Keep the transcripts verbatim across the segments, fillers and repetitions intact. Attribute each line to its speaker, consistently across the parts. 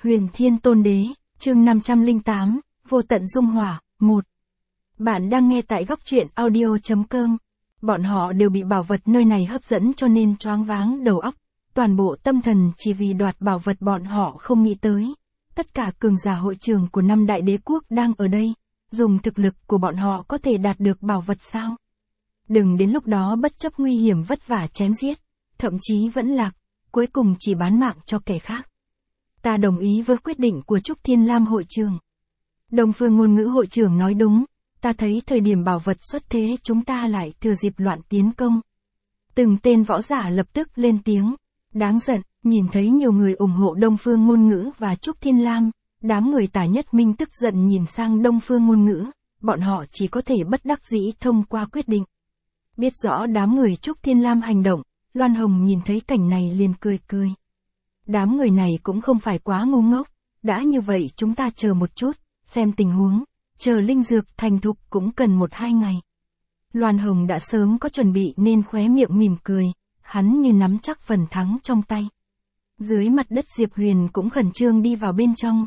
Speaker 1: Huyền Thiên Tôn Đế, chương năm trăm lẻ tám, Vô Tận Dung Hỏa, một. Bạn đang nghe tại góc truyện audio chấm com. Bọn họ đều bị bảo vật nơi này hấp dẫn cho nên choáng váng đầu óc, toàn bộ tâm thần chỉ vì đoạt bảo vật bọn họ không nghĩ tới. Tất cả cường giả hội trường của năm đại đế quốc đang ở đây, dùng thực lực của bọn họ có thể đạt được bảo vật sao? Đừng đến lúc đó bất chấp nguy hiểm vất vả chém giết, thậm chí vẫn lạc, cuối cùng chỉ bán mạng cho kẻ khác. Ta đồng ý với quyết định của Trúc Thiên Lam hội trường. Đông Phương Ngôn Ngữ hội trưởng nói đúng, ta thấy thời điểm bảo vật xuất thế chúng ta lại thừa dịp loạn tiến công. Từng tên võ giả lập tức lên tiếng, đáng giận, nhìn thấy nhiều người ủng hộ Đông Phương Ngôn Ngữ và Trúc Thiên Lam, đám người Tả Nhất Minh tức giận nhìn sang Đông Phương Ngôn Ngữ, bọn họ chỉ có thể bất đắc dĩ thông qua quyết định. Biết rõ đám người Trúc Thiên Lam hành động, Loan Hồng nhìn thấy cảnh này liền cười cười. Đám người này cũng không phải quá ngu ngốc, đã như vậy chúng ta chờ một chút, xem tình huống, chờ linh dược thành thục cũng cần một hai ngày. Loan Hồng đã sớm có chuẩn bị nên khóe miệng mỉm cười, hắn như nắm chắc phần thắng trong tay. Dưới mặt đất Diệp Huyền cũng khẩn trương đi vào bên trong.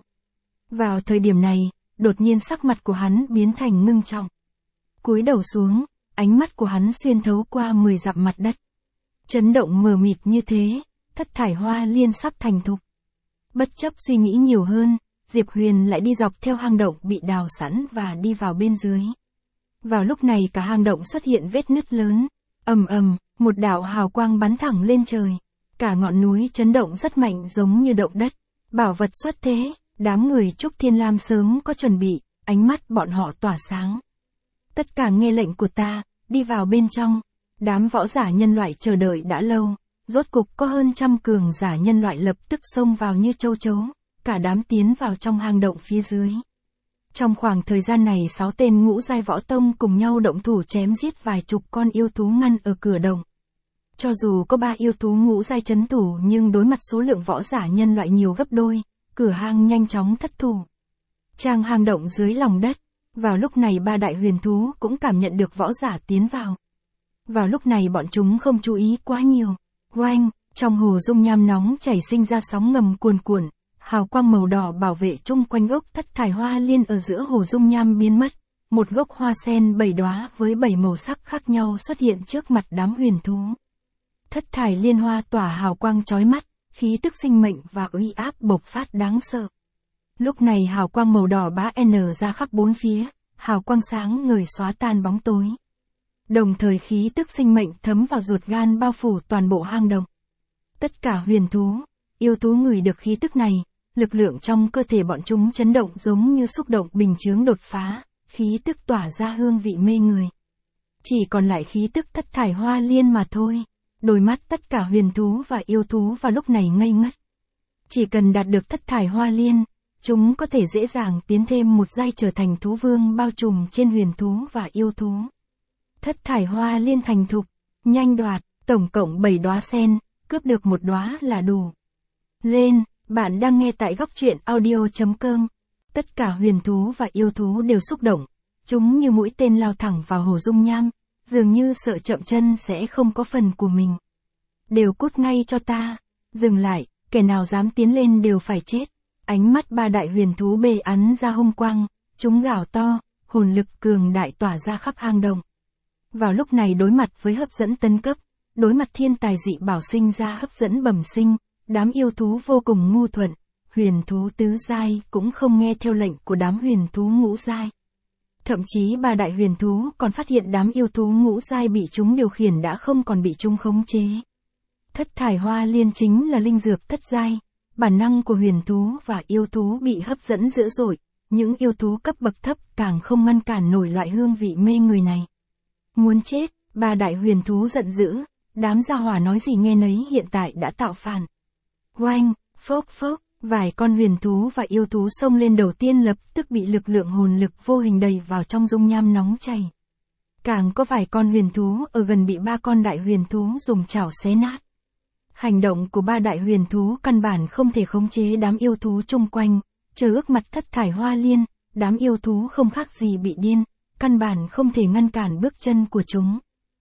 Speaker 1: Vào thời điểm này, đột nhiên sắc mặt của hắn biến thành ngưng trọng. Cúi đầu xuống, ánh mắt của hắn xuyên thấu qua mười dặm mặt đất. Chấn động mờ mịt như thế, thất thải hoa liên sắp thành thục. Bất chấp suy nghĩ nhiều hơn, Diệp Huyền lại đi dọc theo hang động bị đào sẵn và đi vào bên dưới. Vào lúc này cả hang động xuất hiện vết nứt lớn, ầm ầm, một đạo hào quang bắn thẳng lên trời. Cả ngọn núi chấn động rất mạnh giống như động đất. Bảo vật xuất thế, đám người Trúc Thiên Lam sớm có chuẩn bị, ánh mắt bọn họ tỏa sáng. Tất cả nghe lệnh của ta, đi vào bên trong. Đám võ giả nhân loại chờ đợi đã lâu, rốt cục có hơn trăm cường giả nhân loại lập tức xông vào như châu chấu, cả đám tiến vào trong hang động phía dưới. Trong khoảng thời gian này sáu tên ngũ giai võ tông cùng nhau động thủ chém giết vài chục con yêu thú ngăn ở cửa động. Cho dù có ba yêu thú ngũ giai trấn thủ nhưng đối mặt số lượng võ giả nhân loại nhiều gấp đôi, cửa hang nhanh chóng thất thủ. Trang hang động dưới lòng đất, vào lúc này ba đại huyền thú cũng cảm nhận được võ giả tiến vào. Vào lúc này bọn chúng không chú ý quá nhiều. Oanh, trong hồ dung nham nóng chảy sinh ra sóng ngầm cuồn cuộn, hào quang màu đỏ bảo vệ chung quanh gốc thất thải hoa liên ở giữa hồ dung nham biến mất. Một gốc hoa sen bảy đóa với bảy màu sắc khác nhau xuất hiện trước mặt đám huyền thú. Thất thải liên hoa tỏa hào quang chói mắt, khí tức sinh mệnh và uy áp bộc phát đáng sợ. Lúc này hào quang màu đỏ bá n ra khắp bốn phía, hào quang sáng ngời xóa tan bóng tối. Đồng thời khí tức sinh mệnh thấm vào ruột gan bao phủ toàn bộ hang động. Tất cả huyền thú, yêu thú ngửi được khí tức này, lực lượng trong cơ thể bọn chúng chấn động giống như xúc động bình chướng đột phá, khí tức tỏa ra hương vị mê người. Chỉ còn lại khí tức thất thải hoa liên mà thôi, đôi mắt tất cả huyền thú và yêu thú vào lúc này ngây ngất. Chỉ cần đạt được thất thải hoa liên, chúng có thể dễ dàng tiến thêm một giai trở thành thú vương bao trùm trên huyền thú và yêu thú. Thất thải hoa liên thành thục, nhanh đoạt, tổng cộng bảy đóa sen, cướp được một đóa là đủ. Lên, bạn đang nghe tại góc truyện audio chấm com. Tất cả huyền thú và yêu thú đều xúc động, chúng như mũi tên lao thẳng vào hồ dung nham, dường như sợ chậm chân sẽ không có phần của mình. Đều cút ngay cho ta, dừng lại, kẻ nào dám tiến lên đều phải chết. Ánh mắt ba đại huyền thú bề ắn ra hung quang, chúng gào to, hồn lực cường đại tỏa ra khắp hang động. Vào lúc này đối mặt với hấp dẫn tấn cấp, đối mặt thiên tài dị bảo sinh ra hấp dẫn bẩm sinh, đám yêu thú vô cùng ngu thuận, huyền thú tứ giai cũng không nghe theo lệnh của đám huyền thú ngũ giai. Thậm chí ba đại huyền thú còn phát hiện đám yêu thú ngũ giai bị chúng điều khiển đã không còn bị chúng khống chế. Thất thải hoa liên chính là linh dược thất giai, bản năng của huyền thú và yêu thú bị hấp dẫn dữ dội, những yêu thú cấp bậc thấp càng không ngăn cản nổi loại hương vị mê người này. Muốn chết, ba đại huyền thú giận dữ, đám gia hỏa nói gì nghe nấy hiện tại đã tạo phản. Oanh, phốc phốc, vài con huyền thú và yêu thú xông lên đầu tiên lập tức bị lực lượng hồn lực vô hình đầy vào trong dung nham nóng chảy. Càng có vài con huyền thú ở gần bị ba con đại huyền thú dùng chảo xé nát. Hành động của ba đại huyền thú căn bản không thể khống chế đám yêu thú chung quanh, chờ ước mặt thất thải hoa liên, đám yêu thú không khác gì bị điên, căn bản không thể ngăn cản bước chân của chúng.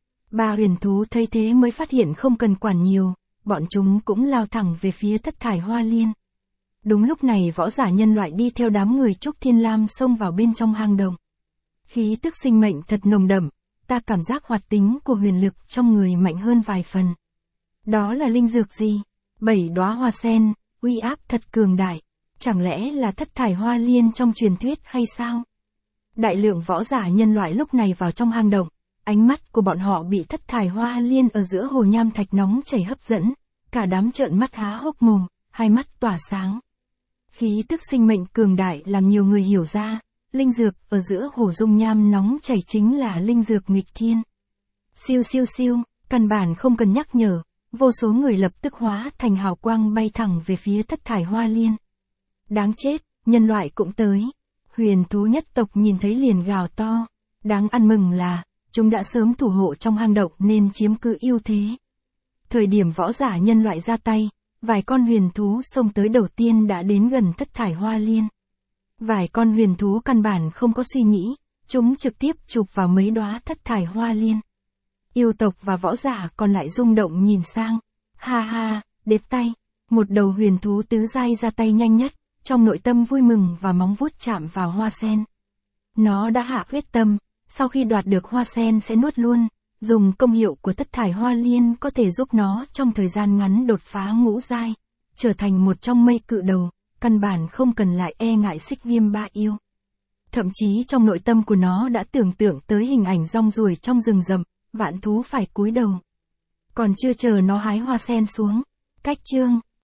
Speaker 1: Ba huyền thú thấy thế mới phát hiện không cần quản nhiều, bọn chúng cũng lao thẳng về phía thất thải hoa liên. Đúng lúc này võ giả nhân loại đi theo đám người Trúc Thiên Lam xông vào bên trong hang động. Khí tức sinh mệnh thật nồng đậm, ta cảm giác hoạt tính của huyền lực trong người mạnh hơn vài phần. Đó là linh dược gì? Bảy đóa hoa sen, uy áp thật cường đại. Chẳng lẽ là thất thải hoa liên trong truyền thuyết hay sao? Đại lượng võ giả nhân loại lúc này vào trong hang động, ánh mắt của bọn họ bị thất thải hoa liên ở giữa hồ nham thạch nóng chảy hấp dẫn, cả đám trợn mắt há hốc mồm, hai mắt tỏa sáng. Khí tức sinh mệnh cường đại làm nhiều người hiểu ra, linh dược ở giữa hồ dung nham nóng chảy chính là linh dược nghịch thiên. Siêu siêu siêu, căn bản không cần nhắc nhở, vô số người lập tức hóa thành hào quang bay thẳng về phía thất thải hoa liên. Đáng chết, nhân loại cũng tới. Huyền thú nhất tộc nhìn thấy liền gào to. Đáng ăn mừng là, chúng đã sớm thủ hộ trong hang động nên chiếm cứ ưu thế. Thời điểm võ giả nhân loại ra tay, vài con huyền thú xông tới đầu tiên đã đến gần thất thải hoa liên. Vài con huyền thú căn bản không có suy nghĩ, chúng trực tiếp chụp vào mấy đóa thất thải hoa liên. Yêu tộc và võ giả còn lại rung động nhìn sang. Ha ha, đếp tay. Một đầu huyền thú tứ giai ra tay nhanh nhất, trong nội tâm vui mừng và móng vuốt chạm vào hoa sen. Nó đã hạ quyết tâm, sau khi đoạt được hoa sen sẽ nuốt luôn, dùng công hiệu của thất thải hoa liên có thể giúp nó trong thời gian ngắn đột phá ngũ giai, trở thành một trong mây cự đầu, căn bản không cần lại e ngại xích viêm ba yêu. Thậm chí trong nội tâm của nó đã tưởng tượng tới hình ảnh rong ruổi trong rừng rậm, vạn thú phải cúi đầu. Còn chưa chờ nó hái hoa sen xuống, cách chương.